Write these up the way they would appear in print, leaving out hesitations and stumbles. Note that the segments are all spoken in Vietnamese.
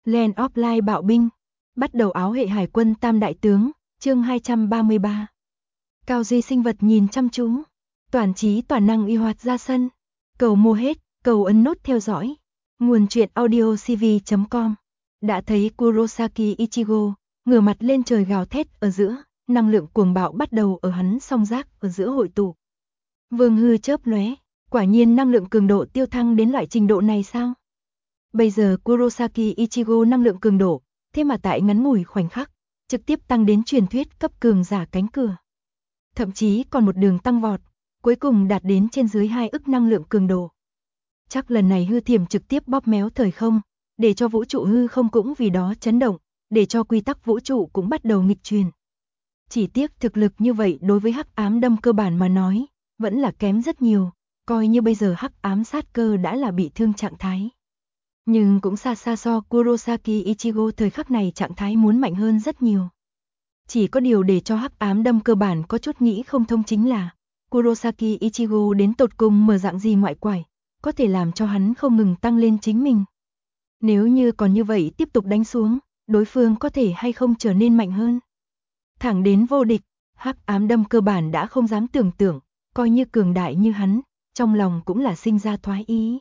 Land of Light bạo binh. Bắt đầu áo hệ hải quân tam đại tướng, chương 233. Cao duy sinh vật nhìn chăm chú. Toàn trí toàn năng y hoạt ra sân. Cầu mua hết, cầu ấn nút theo dõi. Nguồn truyện audio cv.com. Đã thấy Kurosaki Ichigo, ngửa mặt lên trời gào thét ở giữa, năng lượng cuồng bạo bắt đầu ở hắn song giác ở giữa hội tụ. Vương hư chớp lóe, quả nhiên năng lượng cường độ tiêu thăng đến loại trình độ này sao? Bây giờ Kurosaki Ichigo năng lượng cường độ, thế mà tại ngắn ngủi khoảnh khắc, trực tiếp tăng đến truyền thuyết cấp cường giả cánh cửa. Thậm chí còn một đường tăng vọt, cuối cùng đạt đến trên dưới 2 ức năng lượng cường độ. Chắc lần này hư thiểm trực tiếp bóp méo thời không, để cho vũ trụ hư không cũng vì đó chấn động, để cho quy tắc vũ trụ cũng bắt đầu nghịch truyền. Chỉ tiếc thực lực như vậy đối với hắc ám đâm cơ bản mà nói, vẫn là kém rất nhiều, coi như bây giờ hắc ám sát cơ đã là bị thương trạng thái. Nhưng cũng xa xa so Kurosaki Ichigo thời khắc này trạng thái muốn mạnh hơn rất nhiều. Chỉ có điều để cho hắc ám đâm cơ bản có chút nghĩ không thông chính là Kurosaki Ichigo đến tột cùng mở dạng gì ngoại quải, có thể làm cho hắn không ngừng tăng lên chính mình. Nếu như còn như vậy tiếp tục đánh xuống, đối phương có thể hay không trở nên mạnh hơn. Thẳng đến vô địch, hắc ám đâm cơ bản đã không dám tưởng tượng, coi như cường đại như hắn, trong lòng cũng là sinh ra thoái ý.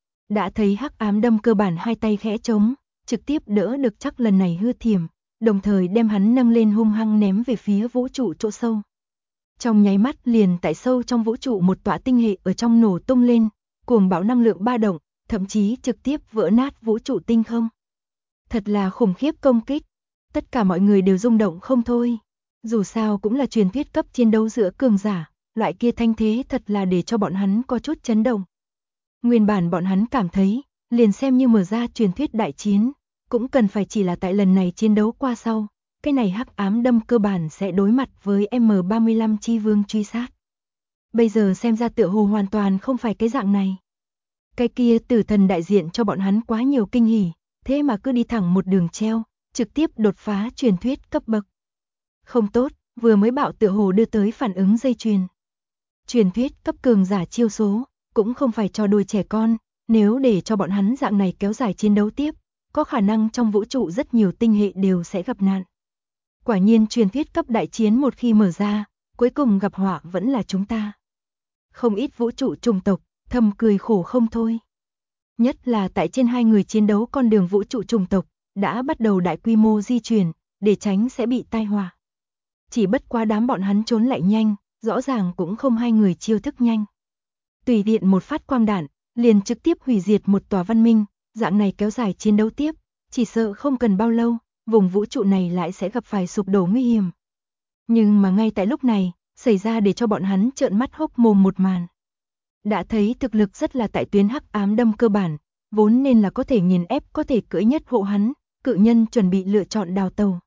Đã thấy hắc ám đâm cơ bản hai tay khẽ trống, trực tiếp đỡ được chắc lần này hư thiểm, đồng thời đem hắn nâng lên hung hăng ném về phía vũ trụ chỗ sâu. Trong nháy mắt liền tại sâu trong vũ trụ một tọa tinh hệ ở trong nổ tung lên, cuồng bạo năng lượng ba động, thậm chí trực tiếp vỡ nát vũ trụ tinh không. Thật là khủng khiếp công kích, tất cả mọi người đều rung động không thôi. Dù sao cũng là truyền thuyết cấp chiến đấu giữa cường giả, loại kia thanh thế thật là để cho bọn hắn có chút chấn động. Nguyên bản bọn hắn cảm thấy, liền xem như mở ra truyền thuyết đại chiến, cũng cần phải chỉ là tại lần này chiến đấu qua sau, cái này hắc ám đâm cơ bản sẽ đối mặt với M35 chi vương truy sát. Bây giờ xem ra tựa hồ hoàn toàn không phải cái dạng này. Cái kia tử thần đại diện cho bọn hắn quá nhiều kinh hỉ, thế mà cứ đi thẳng một đường treo, trực tiếp đột phá truyền thuyết cấp bậc. Không tốt, vừa mới bạo tựa hồ đưa tới phản ứng dây chuyền. Truyền thuyết cấp cường giả chiêu số, cũng không phải cho đôi trẻ con, nếu để cho bọn hắn dạng này kéo dài chiến đấu tiếp, có khả năng trong vũ trụ rất nhiều tinh hệ đều sẽ gặp nạn. Quả nhiên truyền thuyết cấp đại chiến một khi mở ra, cuối cùng gặp họa vẫn là chúng ta. Không ít vũ trụ chủng tộc, thầm cười khổ không thôi. Nhất là tại trên hai người chiến đấu con đường vũ trụ chủng tộc, đã bắt đầu đại quy mô di chuyển, để tránh sẽ bị tai họa. Chỉ bất quá đám bọn hắn trốn lại nhanh, rõ ràng cũng không hai người chiêu thức nhanh. Tùy tiện một phát quang đạn, liền trực tiếp hủy diệt một tòa văn minh, dạng này kéo dài chiến đấu tiếp, chỉ sợ không cần bao lâu, vùng vũ trụ này lại sẽ gặp phải sụp đổ nguy hiểm. Nhưng mà ngay tại lúc này, xảy ra để cho bọn hắn trợn mắt hốc mồm một màn. Đã thấy thực lực rất là tại tuyến hắc ám đâm cơ bản, vốn nên là có thể nghiền ép có thể cưỡi nhất hộ hắn, cự nhân chuẩn bị lựa chọn đào tàu.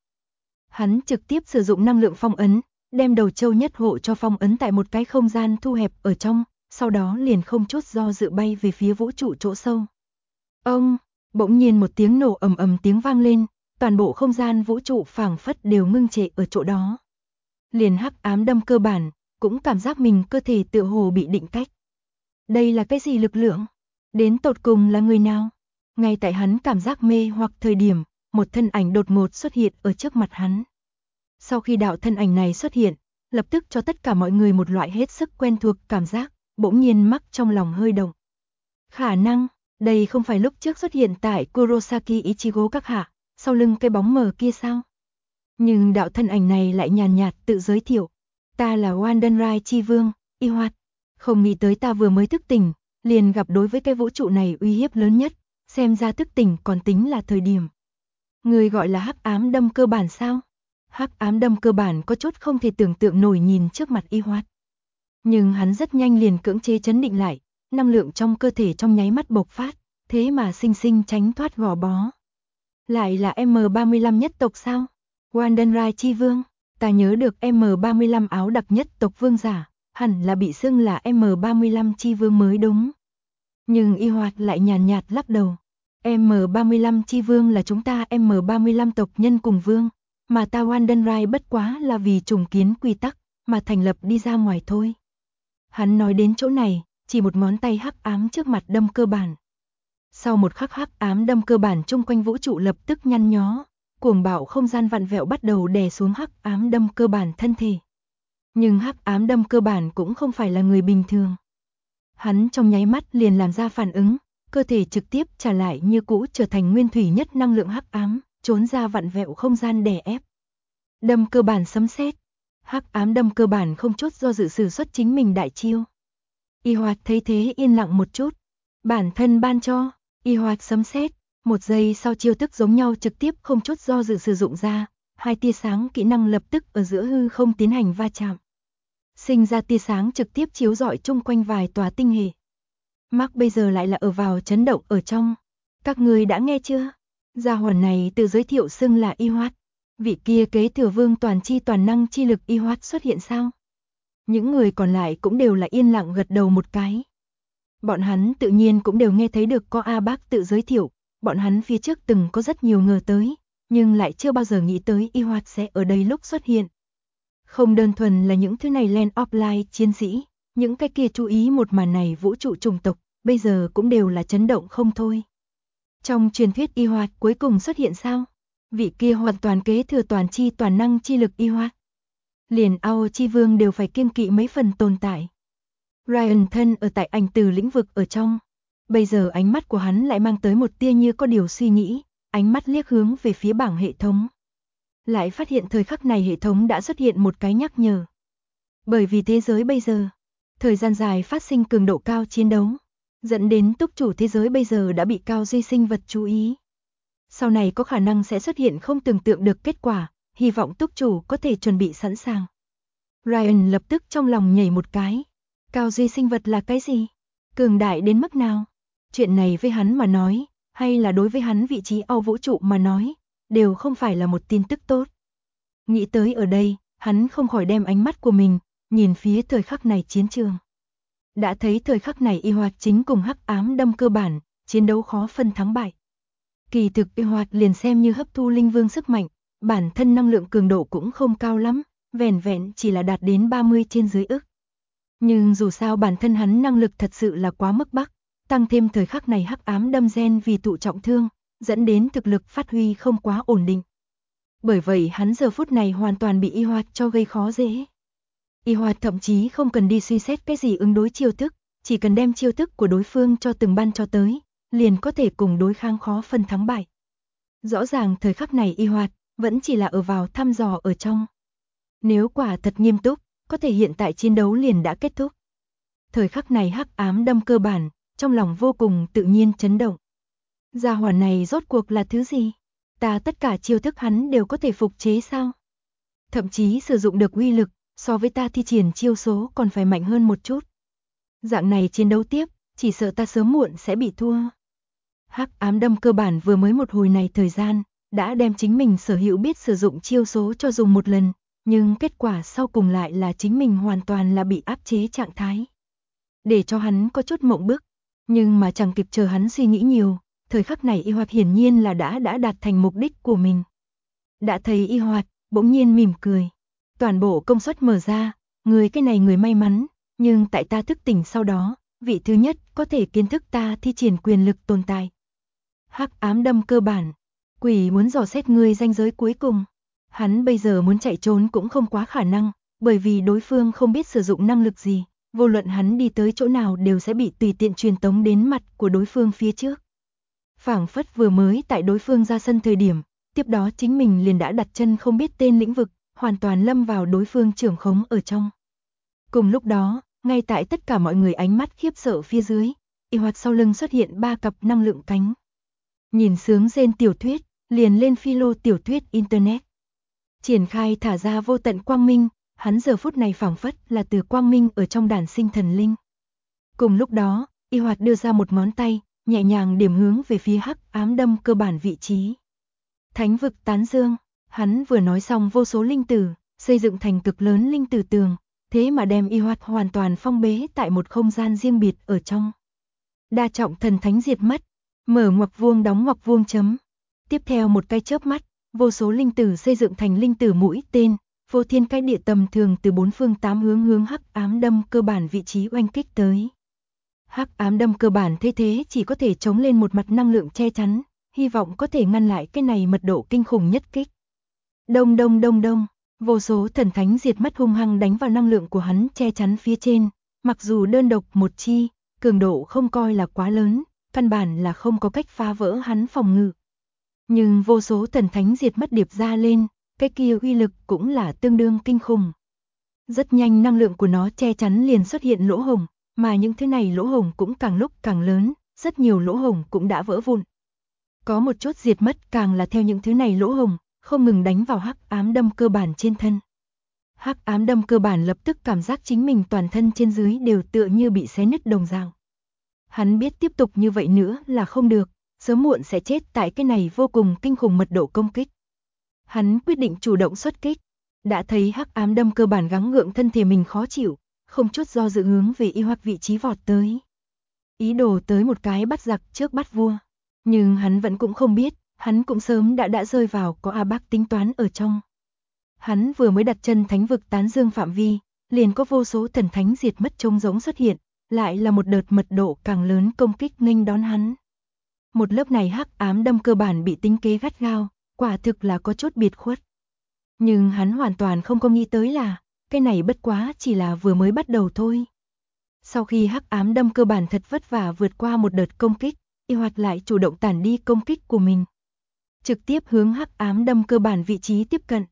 Hắn trực tiếp sử dụng năng lượng phong ấn, đem đầu châu nhất hộ cho phong ấn tại một cái không gian thu hẹp ở trong, sau đó liền không chút do dự bay về phía vũ trụ chỗ sâu. Ông, bỗng nhiên một tiếng nổ ầm ầm tiếng vang lên, toàn bộ không gian vũ trụ phảng phất đều ngưng trệ ở chỗ đó. Liền hắc ám đâm cơ bản, cũng cảm giác mình cơ thể tựa hồ bị định cách. Đây là cái gì lực lượng? Đến tột cùng là người nào? Ngay tại hắn cảm giác mê hoặc thời điểm, một thân ảnh đột ngột xuất hiện ở trước mặt hắn. Sau khi đạo thân ảnh này xuất hiện, lập tức cho tất cả mọi người một loại hết sức quen thuộc cảm giác, bỗng nhiên mắc trong lòng hơi động. Khả năng, đây không phải lúc trước xuất hiện tại Kurosaki Ichigo các hạ, sau lưng cái bóng mờ kia sao? Nhưng đạo thân ảnh này lại nhàn nhạt tự giới thiệu. Ta là Wandenrai Chi Vương, Y Hoạt. Không nghĩ tới ta vừa mới thức tỉnh, liền gặp đối với cái vũ trụ này uy hiếp lớn nhất, xem ra thức tỉnh còn tính là thời điểm. Người gọi là hắc ám đâm cơ bản sao? Hắc ám đâm cơ bản có chút không thể tưởng tượng nổi nhìn trước mặt Y Hoạt. Nhưng hắn rất nhanh liền cưỡng chế chấn định lại, năng lượng trong cơ thể trong nháy mắt bộc phát, thế mà sinh sinh tránh thoát gò bó. Lại là M35 nhất tộc sao? Wandenrai Chi Vương, ta nhớ được M35 áo đặc nhất tộc vương giả, hẳn là bị xưng là M35 Chi Vương mới đúng. Nhưng Y Hoạt lại nhàn nhạt lắc đầu. M35 Chi Vương là chúng ta M35 tộc nhân cùng vương, mà ta Wandenrai bất quá là vì trùng kiến quy tắc, mà thành lập đi ra ngoài thôi. Hắn nói đến chỗ này, chỉ một ngón tay hắc ám trước mặt đâm cơ bản. Sau một khắc hắc ám đâm cơ bản chung quanh vũ trụ lập tức nhăn nhó, cuồng bạo không gian vặn vẹo bắt đầu đè xuống hắc ám đâm cơ bản thân thể. Nhưng hắc ám đâm cơ bản cũng không phải là người bình thường. Hắn trong nháy mắt liền làm ra phản ứng, cơ thể trực tiếp trả lại như cũ trở thành nguyên thủy nhất năng lượng hắc ám, trốn ra vặn vẹo không gian đè ép. Đâm cơ bản sấm sét. Hắc ám đâm cơ bản không chút do dự sử xuất chính mình đại chiêu. Y Hoạt thấy thế yên lặng một chút, bản thân ban cho, Y Hoạt sấm sét, một giây sau chiêu thức giống nhau trực tiếp không chút do dự sử dụng ra, hai tia sáng kỹ năng lập tức ở giữa hư không tiến hành va chạm. Sinh ra tia sáng trực tiếp chiếu rọi chung quanh vài tòa tinh hệ. Mark bây giờ lại là ở vào chấn động ở trong. Các người đã nghe chưa? Gia hỏa này tự giới thiệu xưng là Y Hoạt. Vị kia kế thừa vương toàn chi toàn năng chi lực Y Hoạt xuất hiện sao? Những người còn lại cũng đều là yên lặng gật đầu một cái. Bọn hắn tự nhiên cũng đều nghe thấy được có A Bác tự giới thiệu, bọn hắn phía trước từng có rất nhiều ngờ tới, nhưng lại chưa bao giờ nghĩ tới Y Hoạt sẽ ở đây lúc xuất hiện. Không đơn thuần là những thứ này Land of Light chiến sĩ, những cái kia chú ý một màn này vũ trụ chủng tộc, bây giờ cũng đều là chấn động không thôi. Trong truyền thuyết Y Hoạt cuối cùng xuất hiện sao? Vị kia hoàn toàn kế thừa toàn chi toàn năng chi lực Y Hoạt. Liền Ao Chi Vương đều phải kiêng kỵ mấy phần tồn tại. Ryan thân ở tại ảnh từ lĩnh vực ở trong. Bây giờ ánh mắt của hắn lại mang tới một tia như có điều suy nghĩ, ánh mắt liếc hướng về phía bảng hệ thống. Lại phát hiện thời khắc này hệ thống đã xuất hiện một cái nhắc nhở. Bởi vì thế giới bây giờ, thời gian dài phát sinh cường độ cao chiến đấu, dẫn đến túc chủ thế giới bây giờ đã bị cao duy sinh vật chú ý. Sau này có khả năng sẽ xuất hiện không tưởng tượng được kết quả, hy vọng túc chủ có thể chuẩn bị sẵn sàng. Ryan lập tức trong lòng nhảy một cái. Cao duy sinh vật là cái gì? Cường đại đến mức nào? Chuyện này với hắn mà nói, hay là đối với hắn vị trí ao vũ trụ mà nói, đều không phải là một tin tức tốt. Nghĩ tới ở đây, hắn không khỏi đem ánh mắt của mình, nhìn phía thời khắc này chiến trường. Đã thấy thời khắc này Y Hoạt chính cùng hắc ám đâm cơ bản, chiến đấu khó phân thắng bại. Kỳ thực Y Hoạt liền xem như hấp thu linh vương sức mạnh, bản thân năng lượng cường độ cũng không cao lắm, vẻn vẹn chỉ là đạt đến 30 trên dưới ức. Nhưng dù sao bản thân hắn năng lực thật sự là quá mức bắc, tăng thêm thời khắc này hắc ám đâm gen vì thụ trọng thương, dẫn đến thực lực phát huy không quá ổn định. Bởi vậy hắn giờ phút này hoàn toàn bị Y Hoạt cho gây khó dễ. Y Hoạt thậm chí không cần đi suy xét cái gì ứng đối chiêu thức, chỉ cần đem chiêu thức của đối phương cho từng ban cho tới, liền có thể cùng đối kháng khó phân thắng bại. Rõ ràng thời khắc này Y Hoạt vẫn chỉ là ở vào thăm dò ở trong. Nếu quả thật nghiêm túc, có thể hiện tại chiến đấu liền đã kết thúc. Thời khắc này hắc ám đâm cơ bản, trong lòng vô cùng tự nhiên chấn động. Gia hỏa này rốt cuộc là thứ gì? Ta tất cả chiêu thức hắn đều có thể phục chế sao? Thậm chí sử dụng được uy lực, so với ta thi triển chiêu số còn phải mạnh hơn một chút. Dạng này chiến đấu tiếp, chỉ sợ ta sớm muộn sẽ bị thua. Hắc ám đâm cơ bản vừa mới một hồi này thời gian, đã đem chính mình sở hữu biết sử dụng chiêu số cho dùng một lần, nhưng kết quả sau cùng lại là chính mình hoàn toàn là bị áp chế trạng thái. Để cho hắn có chút mộng bức, nhưng mà chẳng kịp chờ hắn suy nghĩ nhiều, thời khắc này Y Hoạt hiển nhiên là đã đạt thành mục đích của mình. Đã thấy Y Hoạt, bỗng nhiên mỉm cười. Toàn bộ công suất mở ra, người cái này người may mắn, nhưng tại ta thức tỉnh sau đó, vị thứ nhất có thể kiến thức ta thi triển quyền lực tồn tại. Hắc ám đâm cơ bản, quỷ muốn dò xét ngươi ranh giới cuối cùng. Hắn bây giờ muốn chạy trốn cũng không quá khả năng, bởi vì đối phương không biết sử dụng năng lực gì, vô luận hắn đi tới chỗ nào đều sẽ bị tùy tiện truyền tống đến mặt của đối phương phía trước. Phảng phất vừa mới tại đối phương ra sân thời điểm, tiếp đó chính mình liền đã đặt chân không biết tên lĩnh vực, hoàn toàn lâm vào đối phương trưởng khống ở trong. Cùng lúc đó, ngay tại tất cả mọi người ánh mắt khiếp sợ phía dưới, Y Hoạt sau lưng xuất hiện 3 cặp năng lượng cánh. Nhìn sướng rên tiểu thuyết, liền lên philo tiểu thuyết internet. Triển khai thả ra vô tận quang minh, hắn giờ phút này phảng phất là từ quang minh ở trong đàn sinh thần linh. Cùng lúc đó, Y Hoạt đưa ra một ngón tay, nhẹ nhàng điểm hướng về phía hắc ám đâm cơ bản vị trí. Thánh vực tán dương, hắn vừa nói xong vô số linh tử, xây dựng thành cực lớn linh tử tường, thế mà đem Y Hoạt hoàn toàn phong bế tại một không gian riêng biệt ở trong. Đa trọng thần thánh diệt mất, mở ngoặc vuông đóng ngoặc vuông chấm. Tiếp theo một cái chớp mắt, vô số linh tử xây dựng thành linh tử mũi tên, vô thiên cái địa tầm thường từ bốn phương tám hướng hướng hắc ám đâm cơ bản vị trí oanh kích tới. Hắc ám đâm cơ bản thế thế chỉ có thể chống lên một mặt năng lượng che chắn, hy vọng có thể ngăn lại cái này mật độ kinh khủng nhất kích. Đông đông đông đông, vô số thần thánh diệt mắt hung hăng đánh vào năng lượng của hắn che chắn phía trên, mặc dù đơn độc một chi, cường độ không coi là quá lớn, căn bản là không có cách phá vỡ hắn phòng ngự. Nhưng vô số thần thánh diệt mắt điệp ra lên, cái kia uy lực cũng là tương đương kinh khủng. Rất nhanh năng lượng của nó che chắn liền xuất hiện lỗ hổng, mà những thứ này lỗ hổng cũng càng lúc càng lớn, rất nhiều lỗ hổng cũng đã vỡ vụn. Có một chút diệt mất càng là theo những thứ này lỗ hổng, không ngừng đánh vào hắc ám đâm cơ bản trên thân. Hắc ám đâm cơ bản lập tức cảm giác chính mình toàn thân trên dưới đều tựa như bị xé nứt đồng dạng. Hắn biết tiếp tục như vậy nữa là không được, sớm muộn sẽ chết tại cái này vô cùng kinh khủng mật độ công kích. Hắn quyết định chủ động xuất kích, đã thấy hắc ám đâm cơ bản gắng gượng thân thể mình khó chịu, không chút do dự hướng về Y Hoạt vị trí vọt tới. Ý đồ tới một cái bắt giặc trước bắt vua, nhưng hắn vẫn cũng không biết, hắn cũng sớm đã rơi vào có A Bác tính toán ở trong. Hắn vừa mới đặt chân thánh vực tán dương phạm vi, liền có vô số thần thánh diệt mất trông giống xuất hiện, lại là một đợt mật độ càng lớn công kích nghênh đón hắn. Một lớp này hắc ám đâm cơ bản bị tính kế gắt gao, quả thực là có chút biệt khuất. Nhưng hắn hoàn toàn không có nghĩ tới là, cái này bất quá chỉ là vừa mới bắt đầu thôi. Sau khi hắc ám đâm cơ bản thật vất vả vượt qua một đợt công kích, Y Hoạt lại chủ động tản đi công kích của mình. Trực tiếp hướng hắc ám đâm cơ bản vị trí tiếp cận.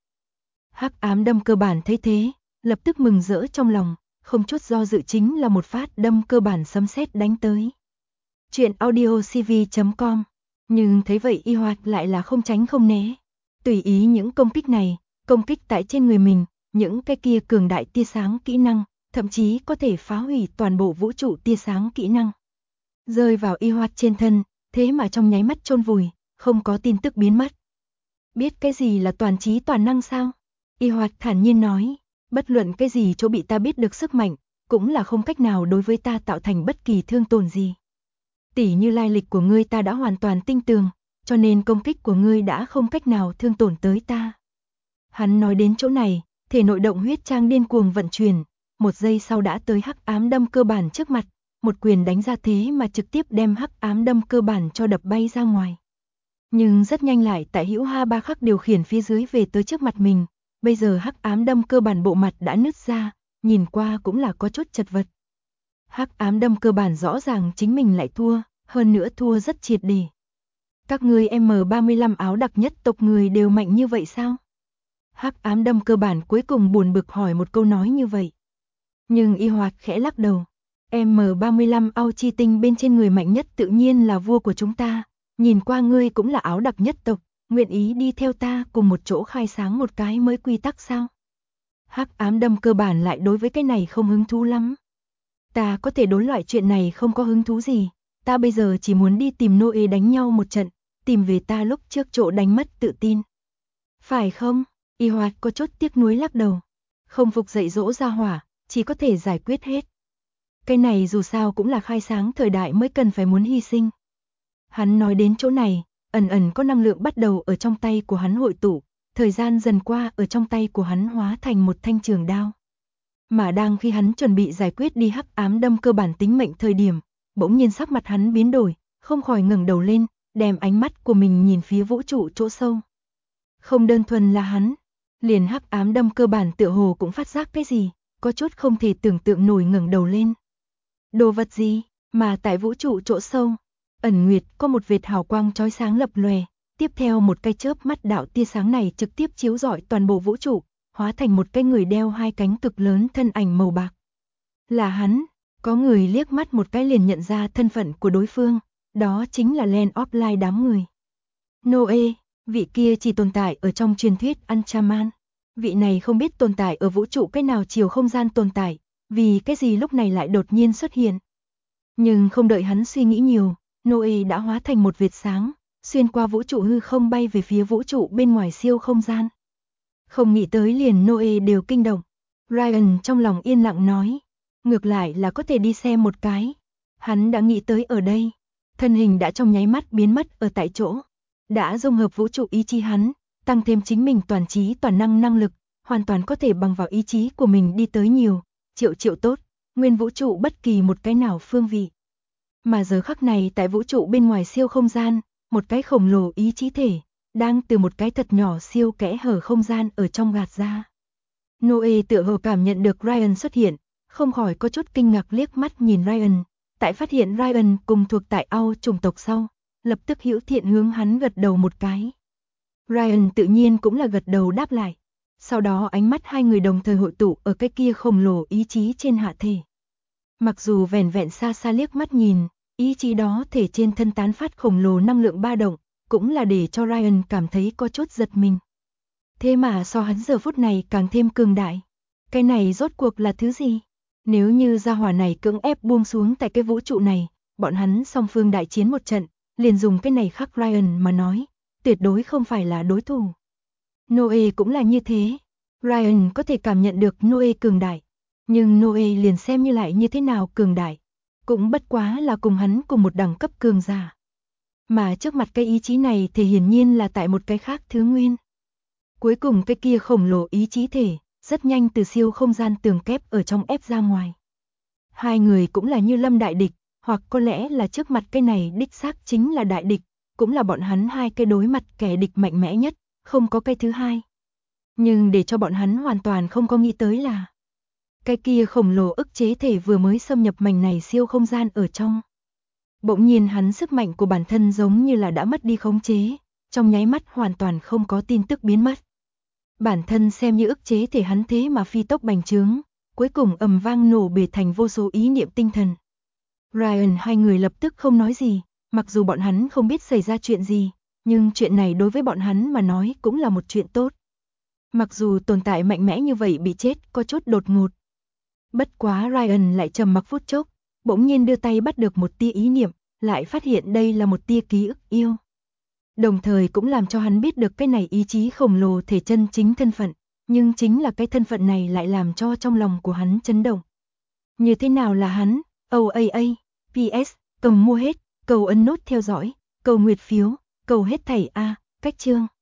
Hắc ám đâm cơ bản thấy thế, lập tức mừng rỡ trong lòng, không chút do dự chính là một phát đâm cơ bản sấm sét đánh tới. Chuyện audiocv.com. Nhưng thấy vậy Y Hoạt lại là không tránh không né. Tùy ý những công kích này, công kích tại trên người mình, những cái kia cường đại tia sáng kỹ năng, thậm chí có thể phá hủy toàn bộ vũ trụ tia sáng kỹ năng. Rơi vào Y Hoạt trên thân, thế mà trong nháy mắt chôn vùi, không có tin tức biến mất. Biết cái gì là toàn trí toàn năng sao? Y Hoạt thản nhiên nói, bất luận cái gì chỗ bị ta biết được sức mạnh, cũng là không cách nào đối với ta tạo thành bất kỳ thương tổn gì. Tỉ như lai lịch của ngươi ta đã hoàn toàn tinh tường, cho nên công kích của ngươi đã không cách nào thương tổn tới ta. Hắn nói đến chỗ này, thể nội động huyết trang điên cuồng vận chuyển, một giây sau đã tới hắc ám đâm cơ bản trước mặt, một quyền đánh ra thế mà trực tiếp đem hắc ám đâm cơ bản cho đập bay ra ngoài. Nhưng rất nhanh lại tại hữu ha ba khắc điều khiển phía dưới về tới trước mặt mình, bây giờ hắc ám đâm cơ bản bộ mặt đã nứt ra, nhìn qua cũng là có chút chật vật. Hắc ám đâm cơ bản rõ ràng chính mình lại thua, hơn nữa thua rất triệt để. Các ngươi M35 áo đặc nhất tộc người đều mạnh như vậy sao? Hắc ám đâm cơ bản cuối cùng buồn bực hỏi một câu nói như vậy. Nhưng Y Hoạt khẽ lắc đầu. M35 ao chi tinh bên trên người mạnh nhất tự nhiên là vua của chúng ta. Nhìn qua ngươi cũng là áo đặc nhất tộc, nguyện ý đi theo ta cùng một chỗ khai sáng một cái mới quy tắc sao? Hắc ám đâm cơ bản lại đối với cái này không hứng thú lắm. Ta có thể đối loại chuyện này không có hứng thú gì, ta bây giờ chỉ muốn đi tìm Noe đánh nhau một trận, tìm về ta lúc trước chỗ đánh mất tự tin. Phải không? Y Hoạt có chút tiếc nuối lắc đầu. Không phục dạy dỗ ra hỏa, chỉ có thể giải quyết hết. Cái này dù sao cũng là khai sáng thời đại mới cần phải muốn hy sinh. Hắn nói đến chỗ này, ẩn ẩn có năng lượng bắt đầu ở trong tay của hắn hội tụ, thời gian dần qua ở trong tay của hắn hóa thành một thanh trường đao. Mà đang khi hắn chuẩn bị giải quyết đi hắc ám đâm cơ bản tính mệnh thời điểm, bỗng nhiên sắc mặt hắn biến đổi, không khỏi ngẩng đầu lên, đem ánh mắt của mình nhìn phía vũ trụ chỗ sâu. Không đơn thuần là hắn, liền hắc ám đâm cơ bản tựa hồ cũng phát giác cái gì, có chút không thể tưởng tượng nổi ngẩng đầu lên. Đồ vật gì, mà tại vũ trụ chỗ sâu, ẩn nguyệt có một vệt hào quang chói sáng lập lòe, tiếp theo một cái chớp mắt đạo tia sáng này trực tiếp chiếu rọi toàn bộ vũ trụ, hóa thành một cái người đeo hai cánh cực lớn thân ảnh màu bạc. Là hắn, có người liếc mắt một cái liền nhận ra thân phận của đối phương, đó chính là Land of Light đám người. Noe, vị kia chỉ tồn tại ở trong truyền thuyết Anchaman. Vị này không biết tồn tại ở vũ trụ cái nào chiều không gian tồn tại, vì cái gì lúc này lại đột nhiên xuất hiện. Nhưng không đợi hắn suy nghĩ nhiều, Noe đã hóa thành một vệt sáng, xuyên qua vũ trụ hư không bay về phía vũ trụ bên ngoài siêu không gian. Không nghĩ tới liền Noe đều kinh động. Ryan trong lòng yên lặng nói, ngược lại là có thể đi xem một cái. Hắn đã nghĩ tới ở đây, thân hình đã trong nháy mắt biến mất ở tại chỗ. Đã dung hợp vũ trụ ý chí hắn, tăng thêm chính mình toàn trí toàn năng năng lực, hoàn toàn có thể bằng vào ý chí của mình đi tới nhiều, triệu tốt, nguyên vũ trụ bất kỳ một cái nào phương vị. Mà giờ khắc này tại vũ trụ bên ngoài siêu không gian, một cái khổng lồ ý chí thể, đang từ một cái thật nhỏ siêu kẽ hở không gian ở trong gạt ra. Noe tựa hồ cảm nhận được Ryan xuất hiện, không khỏi có chút kinh ngạc liếc mắt nhìn Ryan, tại phát hiện Ryan cùng thuộc tại Ao chủng tộc sau, lập tức hữu thiện hướng hắn gật đầu một cái. Ryan tự nhiên cũng là gật đầu đáp lại. Sau đó ánh mắt hai người đồng thời hội tụ ở cái kia khổng lồ ý chí trên hạ thể. Mặc dù vẻn vẹn xa xa liếc mắt nhìn, ý chí đó thể trên thân tán phát khổng lồ năng lượng ba động, cũng là để cho Ryan cảm thấy có chút giật mình. Thế mà so hắn giờ phút này càng thêm cường đại. Cái này rốt cuộc là thứ gì? Nếu như gia hỏa này cưỡng ép buông xuống tại cái vũ trụ này, bọn hắn song phương đại chiến một trận, liền dùng cái này khắc Ryan mà nói, tuyệt đối không phải là đối thủ. Noe cũng là như thế. Ryan có thể cảm nhận được Noe cường đại, nhưng Noe liền xem như lại như thế nào cường đại, cũng bất quá là cùng hắn cùng một đẳng cấp cường giả. Mà trước mặt cái ý chí này thì hiển nhiên là tại một cái khác thứ nguyên. Cuối cùng cái kia khổng lồ ý chí thể, rất nhanh từ siêu không gian tường kép ở trong ép ra ngoài. Hai người cũng là như lâm đại địch, hoặc có lẽ là trước mặt cái này đích xác chính là đại địch, cũng là bọn hắn hai cái đối mặt kẻ địch mạnh mẽ nhất, không có cái thứ hai. Nhưng để cho bọn hắn hoàn toàn không có nghĩ tới là cái kia khổng lồ ức chế thể vừa mới xâm nhập mảnh này siêu không gian ở trong. Bỗng nhiên hắn sức mạnh của bản thân giống như là đã mất đi khống chế, trong nháy mắt hoàn toàn không có tin tức biến mất. Bản thân xem như ức chế thể hắn thế mà phi tốc bành trướng, cuối cùng ầm vang nổ bể thành vô số ý niệm tinh thần. Ryan hai người lập tức không nói gì, mặc dù bọn hắn không biết xảy ra chuyện gì, nhưng chuyện này đối với bọn hắn mà nói cũng là một chuyện tốt. Mặc dù tồn tại mạnh mẽ như vậy bị chết có chút đột ngột. Bất quá Ryan lại trầm mặc phút chốc, bỗng nhiên đưa tay bắt được một tia ý niệm, lại phát hiện đây là một tia ký ức yêu. Đồng thời cũng làm cho hắn biết được cái này ý chí khổng lồ thể chân chính thân phận, nhưng chính là cái thân phận này lại làm cho trong lòng của hắn chấn động. Như thế nào là hắn? OAA, PS, cầm mua hết, cầu ấn nút theo dõi, cầu nguyệt phiếu, cầu hết thảy A, cách chương.